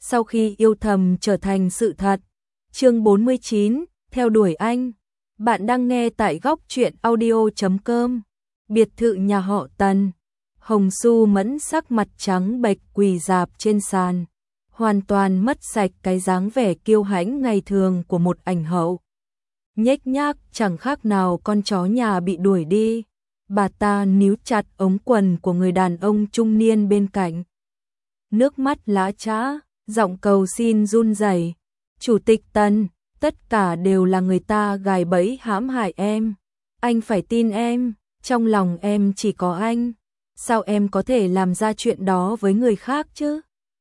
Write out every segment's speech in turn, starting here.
sau khi yêu thầm trở thành sự thật. Chương 49, theo đuổi anh. Bạn đang nghe tại góc truyện audio.com. Biệt thự nhà họ Tần. Hồng Xu Mẫn sắc mặt trắng bệch quỳ rạp trên sàn, hoàn toàn mất sạch cái dáng vẻ kiêu hãnh ngày thường của một ảnh hậu. Nhếch nhác chẳng khác nào con chó nhà bị đuổi đi. Bà ta níu chặt ống quần của người đàn ông trung niên bên cạnh. Nước mắt lã chã, giọng cầu xin run rẩy. Chủ tịch Tần, tất cả đều là người ta gài bẫy hãm hại em. Anh phải tin em, trong lòng em chỉ có anh. Sao em có thể làm ra chuyện đó với người khác chứ?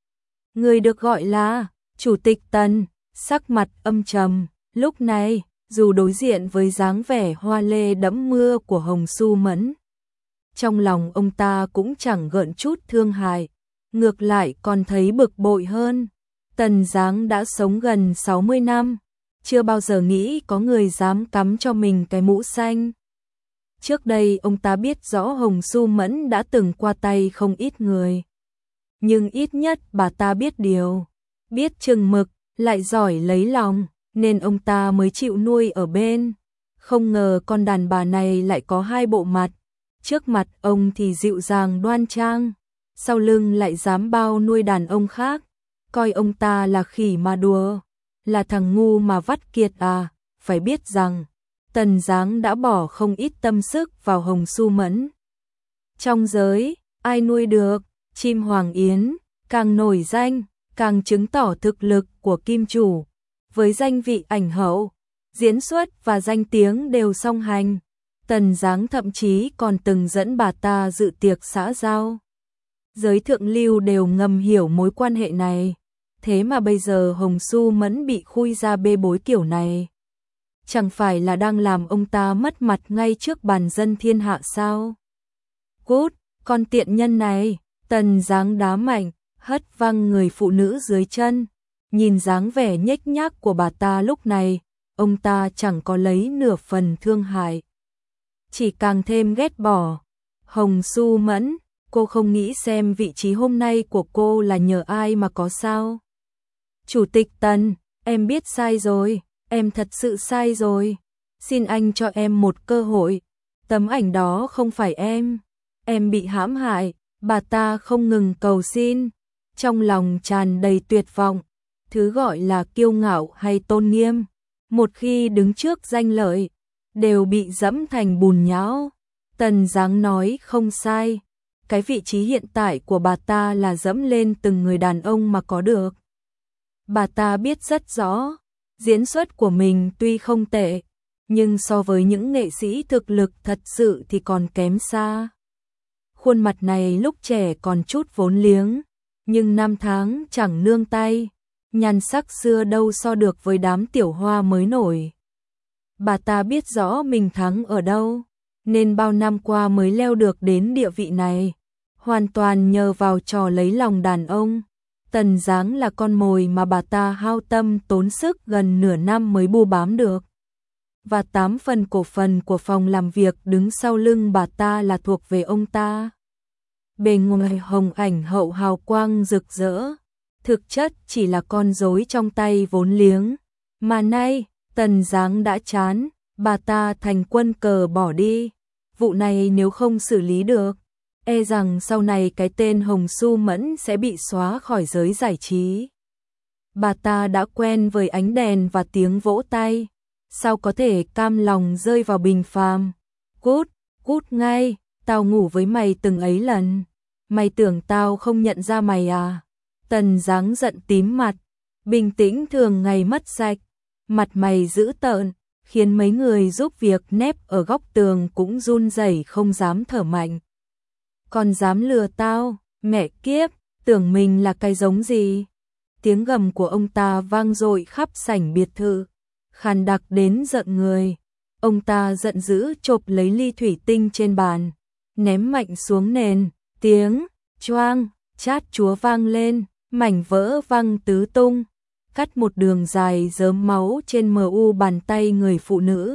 Người được gọi là Chủ tịch Tần, sắc mặt âm trầm, lúc này, dù đối diện với dáng vẻ hoa lê đẫm mưa của Hồng Xu Mẫn, trong lòng ông ta cũng chẳng gợn chút thương hại, ngược lại còn thấy bực bội hơn. Tần Giáng đã sống gần 60 năm, chưa bao giờ nghĩ có người dám cắm cho mình cái mũ xanh. Trước đây ông ta biết rõ Hồng Xu Mẫn đã từng qua tay không ít người, nhưng ít nhất bà ta biết điều, biết chừng mực, lại giỏi lấy lòng, nên ông ta mới chịu nuôi ở bên. Không ngờ con đàn bà này lại có hai bộ mặt, trước mặt ông thì dịu dàng đoan trang, sau lưng lại dám bao nuôi đàn ông khác, coi ông ta là khỉ mà đùa, là thằng ngu mà vắt kiệt à. Phải biết rằng Tần Giáng đã bỏ không ít tâm sức vào Hồng Xu Mẫn. Trong giới, ai nuôi được chim hoàng yến, càng nổi danh, càng chứng tỏ thực lực của kim chủ. Với danh vị ảnh hậu, diễn xuất và danh tiếng đều song hành, Tần Giáng thậm chí còn từng dẫn bà ta dự tiệc xã giao. Giới thượng lưu đều ngầm hiểu mối quan hệ này, thế mà bây giờ Hồng Xu Mẫn bị khui ra bê bối kiểu này, chẳng phải là đang làm ông ta mất mặt ngay trước bàn dân thiên hạ sao? Cút, con tiện nhân này! Tần Giáng đá mạnh, hất văng người phụ nữ dưới chân. Nhìn dáng vẻ nhếch nhác của bà ta lúc này, ông ta chẳng có lấy nửa phần thương hại, chỉ càng thêm ghét bỏ. Hồng Xu Mẫn, cô không nghĩ xem vị trí hôm nay của cô là nhờ ai mà có sao? Chủ tịch Tần, em biết sai rồi, em thật sự sai rồi. Xin anh cho em một cơ hội. Tấm ảnh đó không phải em bị hãm hại. Bà ta không ngừng cầu xin, trong lòng tràn đầy tuyệt vọng. Thứ gọi là kiêu ngạo hay tôn nghiêm, một khi đứng trước danh lợi, đều bị dẫm thành bùn nhão. Tần Giáng nói không sai, cái vị trí hiện tại của bà ta là dẫm lên từng người đàn ông mà có được. Bà ta biết rất rõ, diễn xuất của mình tuy không tệ, nhưng so với những nghệ sĩ thực lực thật sự thì còn kém xa. Khuôn mặt này lúc trẻ còn chút vốn liếng, nhưng năm tháng chẳng nương tay, nhan sắc xưa đâu so được với đám tiểu hoa mới nổi. Bà ta biết rõ mình thắng ở đâu, nên bao năm qua mới leo được đến địa vị này, hoàn toàn nhờ vào trò lấy lòng đàn ông. Tần Giáng là con mồi mà bà ta hao tâm tốn sức gần nửa năm mới bu bám được. Và 8 phần cổ phần của phòng làm việc đứng sau lưng bà ta là thuộc về ông ta. Bề ngoài hồng ảnh hậu hào quang rực rỡ, thực chất chỉ là con rối trong tay vốn liếng. Mà nay, Tần Giáng đã chán, bà ta thành quân cờ bỏ đi. Vụ này nếu không xử lý được, e rằng sau này cái tên Hồng Xu Mẫn sẽ bị xóa khỏi giới giải trí. Bà ta đã quen với ánh đèn và tiếng vỗ tay, sao có thể cam lòng rơi vào bình phàm. Cút, cút ngay, tao ngủ với mày từng ấy lần, mày tưởng tao không nhận ra mày à? Tần Giáng giận tím mặt, bình tĩnh thường ngày mất sạch, mặt mày dữ tợn, khiến mấy người giúp việc nép ở góc tường cũng run rẩy không dám thở mạnh. Còn dám lừa tao, mẹ kiếp, tưởng mình là cái giống gì? Tiếng gầm của ông ta vang dội khắp sảnh biệt thự, khàn đặc đến giận người. Ông ta giận dữ chộp lấy ly thủy tinh trên bàn, ném mạnh xuống nền, tiếng choang, chát chúa vang lên, mảnh vỡ văng tứ tung, cắt một đường dài rớm máu trên mu bàn tay người phụ nữ.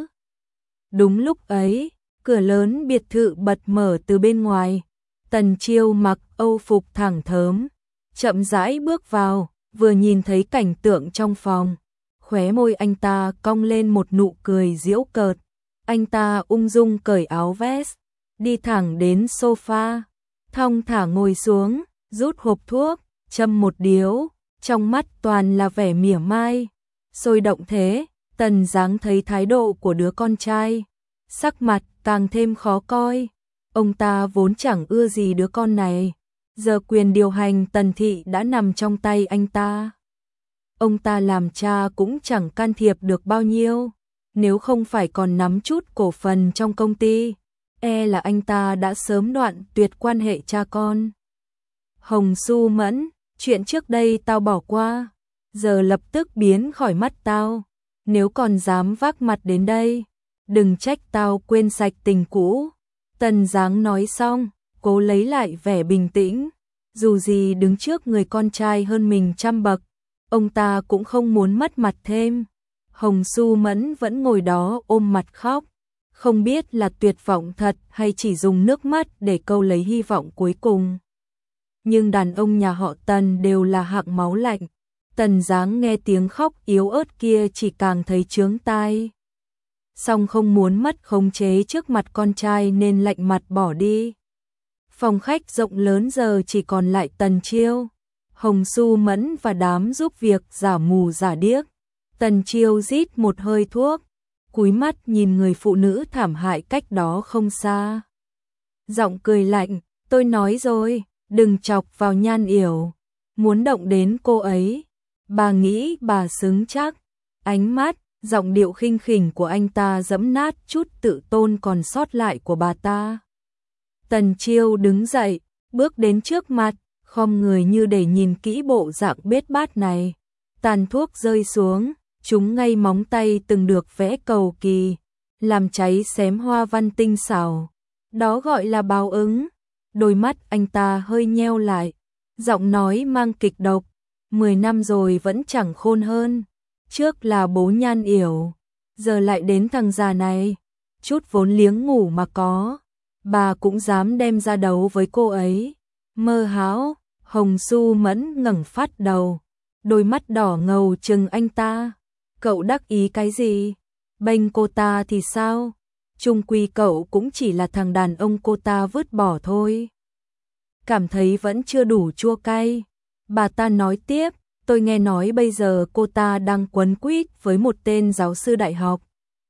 Đúng lúc ấy, cửa lớn biệt thự bật mở từ bên ngoài. Tần Chiêu mặc âu phục thẳng thớm, chậm rãi bước vào, vừa nhìn thấy cảnh tượng trong phòng, khóe môi anh ta cong lên một nụ cười giễu cợt. Anh ta ung dung cởi áo vest, đi thẳng đến sofa, thong thả ngồi xuống, rút hộp thuốc, châm một điếu, trong mắt toàn là vẻ mỉa mai. Sôi động thế, Tần Giáng thấy thái độ của đứa con trai, sắc mặt càng thêm khó coi. Ông ta vốn chẳng ưa gì đứa con này, giờ quyền điều hành Tần thị đã nằm trong tay anh ta. Ông ta làm cha cũng chẳng can thiệp được bao nhiêu, nếu không phải còn nắm chút cổ phần trong công ty, là anh ta đã sớm đoạn tuyệt quan hệ cha con. Hồng Xu Mẫn, chuyện trước đây tao bỏ qua, giờ lập tức biến khỏi mắt tao, nếu còn dám vác mặt đến đây, đừng trách tao quên sạch tình cũ. Tần Giáng nói xong, cố lấy lại vẻ bình tĩnh, dù gì đứng trước người con trai hơn mình trăm bậc, ông ta cũng không muốn mất mặt thêm. Hồng Xu Mẫn vẫn ngồi đó ôm mặt khóc, không biết là tuyệt vọng thật hay chỉ dùng nước mắt để câu lấy hy vọng cuối cùng. Nhưng đàn ông nhà họ Tần đều là hạng máu lạnh, Tần Giáng nghe tiếng khóc yếu ớt kia chỉ càng thấy chướng tai. Song không muốn mất khống chế trước mặt con trai nên lạnh mặt bỏ đi. Phòng khách rộng lớn giờ chỉ còn lại Tần Chiêu, Hồng Xu Mẫn và đám giúp việc giả mù giả điếc. Tần Chiêu rít một hơi thuốc, cúi mắt nhìn người phụ nữ thảm hại cách đó không xa. Giọng cười lạnh, tôi nói rồi, đừng chọc vào Nhan Yểu, muốn động đến cô ấy, bà nghĩ bà xứng chắc. Ánh mắt, giọng điệu khinh khỉnh của anh ta giẫm nát chút tự tôn còn sót lại của bà ta. Tần Chiêu đứng dậy, bước đến trước mặt, khom người như để nhìn kỹ bộ dạng bết bát này. Tàn thuốc rơi xuống, chúng ngay móng tay từng được vẽ cầu kỳ, làm cháy xém hoa văn tinh xảo. Đó gọi là báo ứng. Đôi mắt anh ta hơi nheo lại, giọng nói mang kịch độc. 10 năm rồi vẫn chẳng khôn hơn. Trước là bố Nhan Yểu, giờ lại đến thằng già này. Chút vốn liếng ngủ mà có, bà cũng dám đem ra đấu với cô ấy. Mơ hão. Hồng Xu Mẫn ngẩng phát đầu, đôi mắt đỏ ngầu trừng anh ta. Cậu đắc ý cái gì? Bênh cô ta thì sao? Chung quy cậu cũng chỉ là thằng đàn ông cô ta vứt bỏ thôi. Cảm thấy vẫn chưa đủ chua cay. Bà ta nói tiếp, tôi nghe nói bây giờ cô ta đang quấn quýt với một tên giáo sư đại học.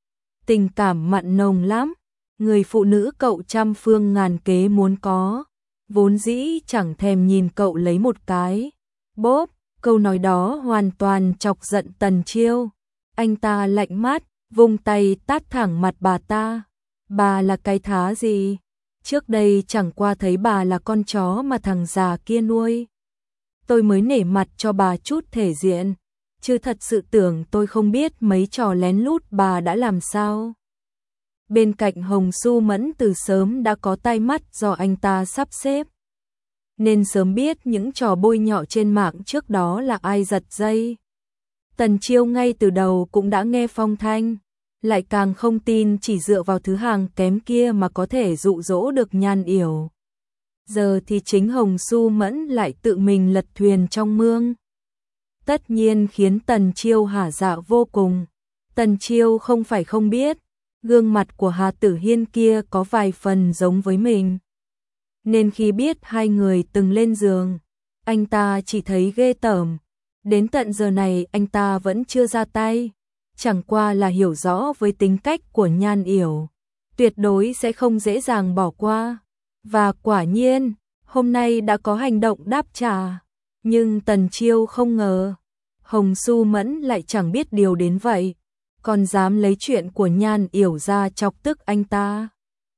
Tình cảm mặn nồng lắm, người phụ nữ cậu trăm phương ngàn kế muốn có, vốn dĩ chẳng thèm nhìn cậu lấy một cái. Bốp, câu nói đó hoàn toàn chọc giận Tần Chiêu. Anh ta lạnh mắt, vung tay tát thẳng mặt bà ta. Bà là cái thá gì? Trước đây chẳng qua thấy bà là con chó mà thằng già kia nuôi. Tôi mới nể mặt cho bà chút thể diện, chứ thật sự tưởng tôi không biết mấy trò lén lút bà đã làm sao. Bên cạnh Hồng Xu Mẫn từ sớm đã có tai mắt do anh ta sắp xếp, nên sớm biết những trò bôi nhọ trên mạng trước đó là ai giật dây. Tần Chiêu ngay từ đầu cũng đã nghe phong thanh, lại càng không tin chỉ dựa vào thứ hàng kém kia mà có thể dụ dỗ được Nhan Yểu. Giờ thì chính Hồng Xu Mẫn lại tự mình lật thuyền trong mương. Tất nhiên khiến Tần Chiêu hả dạ vô cùng. Tần Chiêu không phải không biết, gương mặt của Hà Tử Hiên kia có vài phần giống với mình. Nên khi biết hai người từng lên giường, anh ta chỉ thấy ghê tởm. Đến tận giờ này anh ta vẫn chưa ra tay, chẳng qua là hiểu rõ với tính cách của Nhan Yểu, tuyệt đối sẽ không dễ dàng bỏ qua. Và quả nhiên, hôm nay đã có hành động đáp trả. Nhưng Tần Chiêu không ngờ, Hồng Xu Mẫn lại chẳng biết điều đến vậy, còn dám lấy chuyện của Nhan Yểu ra chọc tức anh ta.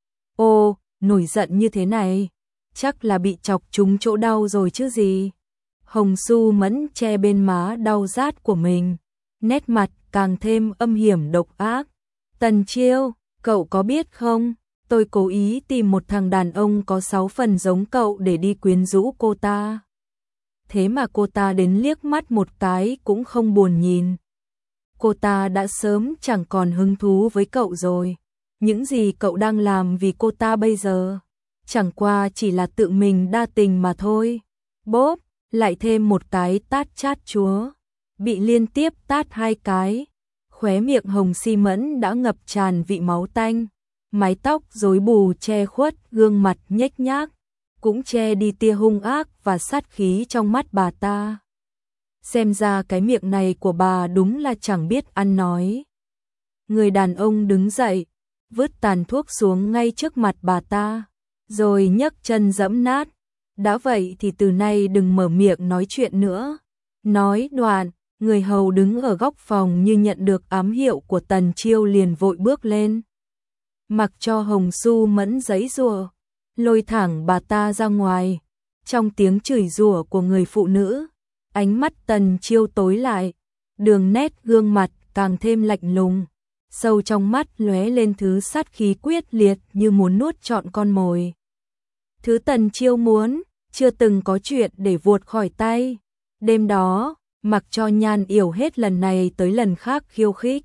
Ô, nổi giận như thế này, chắc là bị chọc trúng chỗ đau rồi chứ gì. Hồng Xu Mẫn che bên má đau rát của mình, nét mặt càng thêm âm hiểm độc ác. Tần Chiêu, cậu có biết không, tôi cố ý tìm một thằng đàn ông có 6 phần giống cậu để đi quyến rũ cô ta. Thế mà cô ta đến liếc mắt một cái cũng không buồn nhìn. Cô ta đã sớm chẳng còn hứng thú với cậu rồi. Những gì cậu đang làm vì cô ta bây giờ, chẳng qua chỉ là tự mình đa tình mà thôi. Bốp, lại thêm một cái tát chát chúa, bị liên tiếp tát 2 cái. Khóe miệng Hồng Si Mẫn đã ngập tràn vị máu tanh, mái tóc rối bù che khuất gương mặt nhếch nhác, cũng che đi tia hung ác và sát khí trong mắt bà ta. Xem ra cái miệng này của bà đúng là chẳng biết ăn nói. Người đàn ông đứng dậy, vứt tàn thuốc xuống ngay trước mặt bà ta, rồi nhấc chân giẫm nát. Đã vậy thì từ nay đừng mở miệng nói chuyện nữa. Nói đoạn, người hầu đứng ở góc phòng như nhận được ám hiệu của Tần Chiêu liền vội bước lên. Mặc cho Hồng Su Mẫn giãy giụa, lôi thẳng bà ta ra ngoài. Trong tiếng chửi rủa của người phụ nữ, ánh mắt Tần Chiêu tối lại, đường nét gương mặt càng thêm lạnh lùng, sâu trong mắt lóe lên thứ sát khí quyết liệt như muốn nuốt trọn con mồi. Thứ Tần Chiêu muốn, chưa từng có chuyện để vuột khỏi tay. Đêm đó, mặc cho Nhan Yểu hết lần này tới lần khác khiêu khích,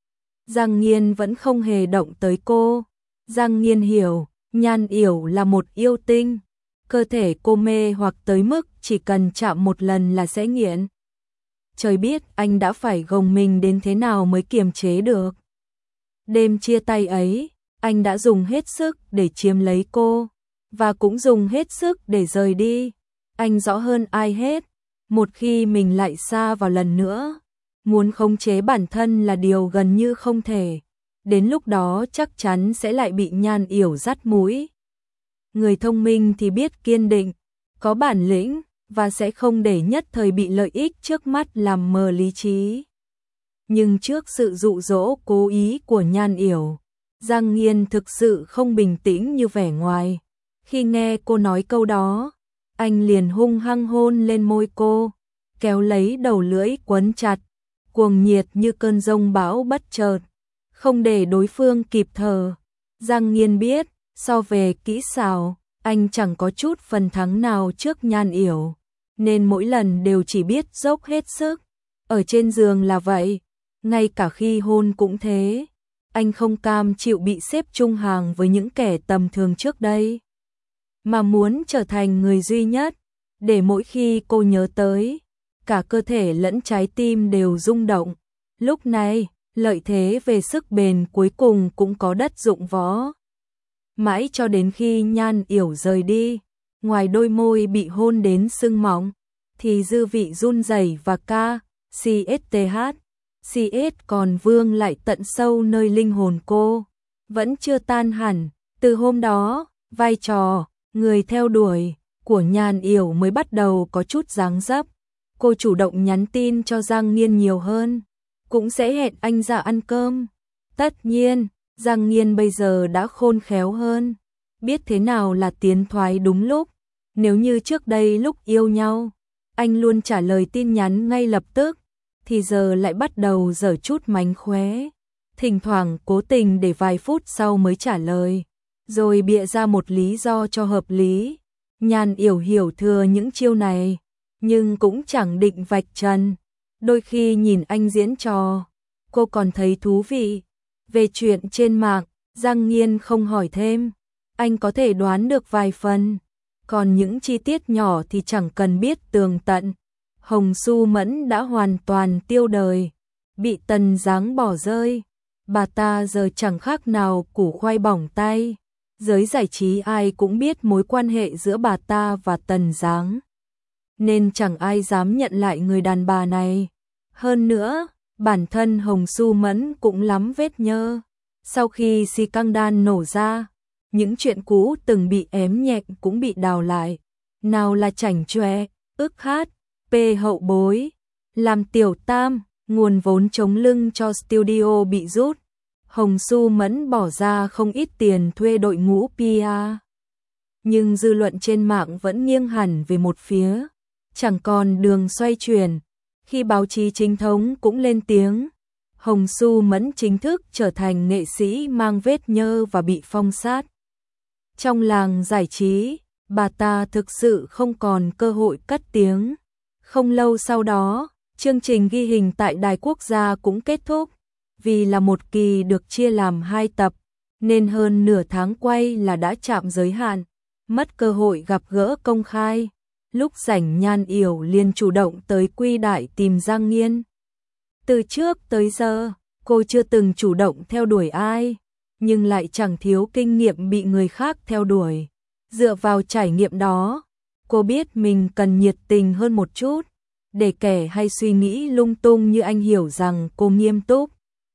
Giang Nghiên vẫn không hề động tới cô. Giang Nghiên hiểu, Nhan Yểu là một yêu tinh, cơ thể cô mê hoặc tới mức chỉ cần chạm một lần là sẽ nghiện. Trời biết anh đã phải gồng mình đến thế nào mới kiềm chế được. Đêm chia tay ấy, anh đã dùng hết sức để chiếm lấy cô, và cũng dùng hết sức để rời đi. Anh rõ hơn ai hết, một khi mình lại xa vào lần nữa, muốn khống chế bản thân là điều gần như không thể. Đến lúc đó chắc chắn sẽ lại bị Nhan Yểu dắt mũi. Người thông minh thì biết kiên định, có bản lĩnh, và sẽ không để nhất thời bị lợi ích trước mắt làm mờ lý trí. Nhưng trước sự dụ dỗ cố ý của Nhan Yểu, Giang Nghiên thực sự không bình tĩnh như vẻ ngoài. Khi nghe cô nói câu đó, anh liền hung hăng hôn lên môi cô, kéo lấy đầu lưỡi quấn chặt, cuồng nhiệt như cơn giông bão bất chợt, không để đối phương kịp thở. Giang Nghiên biết, so về kỹ xảo, anh chẳng có chút phần thắng nào trước Nhan Yểu, nên mỗi lần đều chỉ biết dốc hết sức. Ở trên giường là vậy, ngay cả khi hôn cũng thế. Anh không cam chịu bị xếp chung hàng với những kẻ tầm thường trước đây, mà muốn trở thành người duy nhất, để mỗi khi cô nhớ tới, cả cơ thể lẫn trái tim đều rung động. Lúc này, lợi thế về sức bền cuối cùng cũng có đất dụng võ. Mãi cho đến khi Nhan Yểu rời đi, ngoài đôi môi bị hôn đến sưng mọng, thì dư vị run rẩy và CSTH còn vương lại tận sâu nơi linh hồn cô, vẫn chưa tan hẳn. Từ hôm đó, vai trò người theo đuổi của Nhan Yểu mới bắt đầu có chút dáng dấp. Cô chủ động nhắn tin cho Giang Nghiên nhiều hơn, cũng sẽ hẹn anh ra ăn cơm. Tất nhiên, Giang Nghiên bây giờ đã khôn khéo hơn, biết thế nào là tiến thoái đúng lúc. Nếu như trước đây lúc yêu nhau, anh luôn trả lời tin nhắn ngay lập tức, thì giờ lại bắt đầu giở chút mánh khóe, thỉnh thoảng cố tình để vài phút sau mới trả lời, rồi bịa ra một lý do cho hợp lý. Nhan Yểu hiểu thừa những chiêu này, nhưng cũng chẳng định vạch trần. Đôi khi nhìn anh diễn trò, cô còn thấy thú vị. Về chuyện trên mạng, Giang Nghiên không hỏi thêm, anh có thể đoán được vài phần, còn những chi tiết nhỏ thì chẳng cần biết tường tận. Hồng Su Mẫn đã hoàn toàn tiêu đời, bị Tần Giáng bỏ rơi. Bà ta giờ chẳng khác nào củ khoai bỏng tay. Giới giải trí ai cũng biết mối quan hệ giữa bà ta và Tần Giáng, nên chẳng ai dám nhận lại người đàn bà này. Hơn nữa, bản thân Hồng Su Mẫn cũng lắm vết nhơ. Sau khi scandal nổ ra, những chuyện cũ từng bị ém nhẹm cũng bị đào lại. Nào là chảnh chọe, ức hát, hậu bối, làm tiểu tam, nguồn vốn chống lưng cho studio bị rút. Hồng Su Mẫn bỏ ra không ít tiền thuê đội ngũ PR. Nhưng dư luận trên mạng vẫn nghiêng hẳn về một phía, chẳng còn đường xoay chuyển. Khi báo chí chính thống cũng lên tiếng, Hồng Su Mẫn chính thức trở thành nghệ sĩ mang vết nhơ và bị phong sát. Trong làng giải trí, bà ta thực sự không còn cơ hội cất tiếng. Không lâu sau đó, chương trình ghi hình tại Đài Quốc gia cũng kết thúc. Vì là một kỳ được chia làm 2 tập, nên hơn nửa tháng quay là đã chạm giới hạn, mất cơ hội gặp gỡ công khai. Lúc rảnh Nhan Yểu liền chủ động tới Quy Đại tìm Giang Nghiên. Từ trước tới giờ, cô chưa từng chủ động theo đuổi ai, nhưng lại chẳng thiếu kinh nghiệm bị người khác theo đuổi. Dựa vào trải nghiệm đó, cô biết mình cần nhiệt tình hơn một chút, để kẻ hay suy nghĩ lung tung như anh hiểu rằng cô nghiêm túc.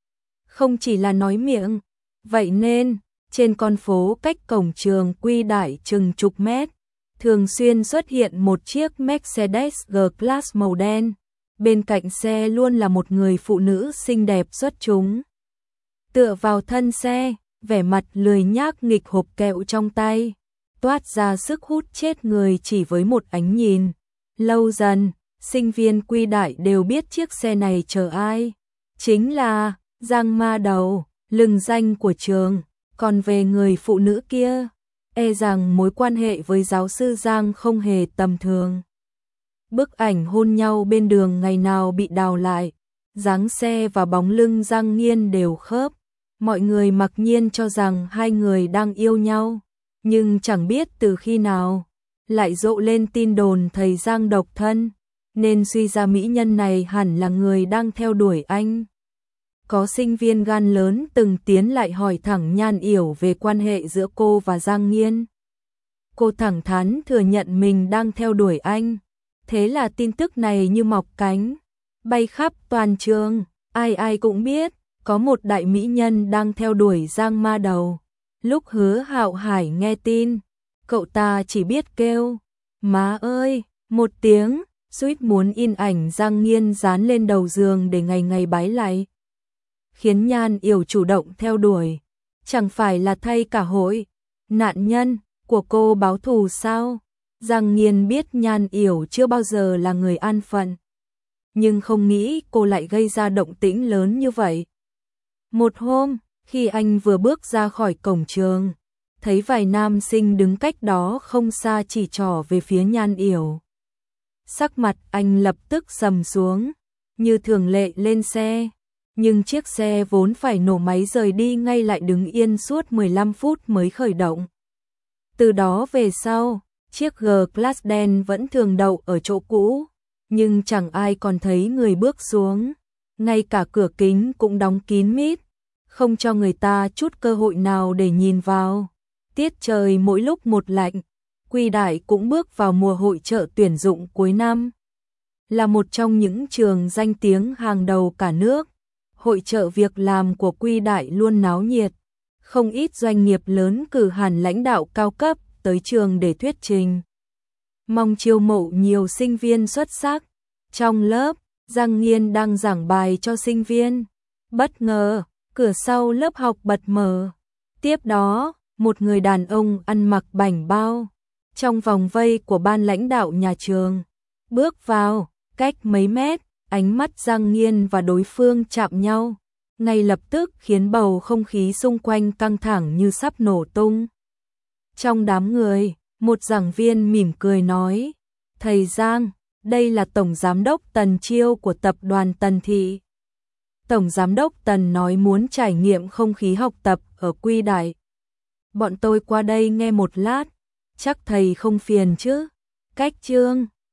Không chỉ là nói miệng, vậy nên, trên con phố cách cổng trường Quy Đại chừng chục mét, thường xuyên xuất hiện một chiếc Mercedes G-Class màu đen. Bên cạnh xe luôn là một người phụ nữ xinh đẹp xuất chúng. Tựa vào thân xe, vẻ mặt lười nhác nghịch hộp kẹo trong tay, toát ra sức hút chết người chỉ với một ánh nhìn. Lâu dần, sinh viên Quy Đại đều biết chiếc xe này chở ai. Chính là Giang Ma Đầu, lừng danh của trường. Còn về người phụ nữ kia, e rằng mối quan hệ với giáo sư Giang không hề tầm thường. Bức ảnh hôn nhau bên đường ngày nào bị đào lại, dáng xe và bóng lưng Giang Nghiên đều khớp. Mọi người mặc nhiên cho rằng hai người đang yêu nhau, nhưng chẳng biết từ khi nào lại rộ lên tin đồn thầy Giang độc thân, nên suy ra mỹ nhân này hẳn là người đang theo đuổi anh. Có sinh viên gan lớn từng tiến lại hỏi thẳng Nhan Yểu về quan hệ giữa cô và Giang Nghiên. Cô thẳng thắn thừa nhận mình đang theo đuổi anh. Thế là tin tức này như mọc cánh, bay khắp toàn trường, ai ai cũng biết, có một đại mỹ nhân đang theo đuổi Giang Ma Đầu. Lúc Hứa Hạo Hải nghe tin, cậu ta chỉ biết kêu, má ơi, một tiếng, suýt muốn in ảnh Giang Nghiên dán lên đầu giường để ngày ngày bái lạy. Khiến Nhan Yểu chủ động theo đuổi, chẳng phải là thay cả hội nạn nhân của cô báo thù sao? Giang Nghiên biết Nhan Yểu chưa bao giờ là người an phận, nhưng không nghĩ cô lại gây ra động tĩnh lớn như vậy. Một hôm, khi anh vừa bước ra khỏi cổng trường, thấy vài nam sinh đứng cách đó không xa chỉ trỏ về phía Nhan Yểu. Sắc mặt anh lập tức sầm xuống, như thường lệ lên xe, nhưng chiếc xe vốn phải nổ máy rời đi ngay lại đứng yên suốt 15 phút mới khởi động. Từ đó về sau, chiếc G-Class đen vẫn thường đậu ở chỗ cũ, nhưng chẳng ai còn thấy người bước xuống, ngay cả cửa kính cũng đóng kín mít, không cho người ta chút cơ hội nào để nhìn vào. Tiết trời mỗi lúc một lạnh, Quy Đại cũng bước vào mùa hội chợ tuyển dụng cuối năm. Là một trong những trường danh tiếng hàng đầu cả nước, hội chợ việc làm của Quy Đại luôn náo nhiệt, không ít doanh nghiệp lớn cử hẳn lãnh đạo cao cấp tới trường để thuyết trình, mong chiêu mộ nhiều sinh viên xuất sắc. Trong lớp, Giang Nghiên đang giảng bài cho sinh viên. Bất ngờ, cửa sau lớp học bật mở. Tiếp đó, một người đàn ông ăn mặc bảnh bao, trong vòng vây của ban lãnh đạo nhà trường, bước vào, cách mấy mét, ánh mắt Giang Nghiên và đối phương chạm nhau, ngay lập tức khiến bầu không khí xung quanh căng thẳng như sắp nổ tung. Trong đám người, một giảng viên mỉm cười nói, thầy Giang, đây là Tổng Giám đốc Tần Chiêu của tập đoàn Tần Thị. Tổng Giám đốc Tần nói muốn trải nghiệm không khí học tập ở Quy Đại. Bọn tôi qua đây nghe một lát, chắc thầy không phiền chứ? Cách chương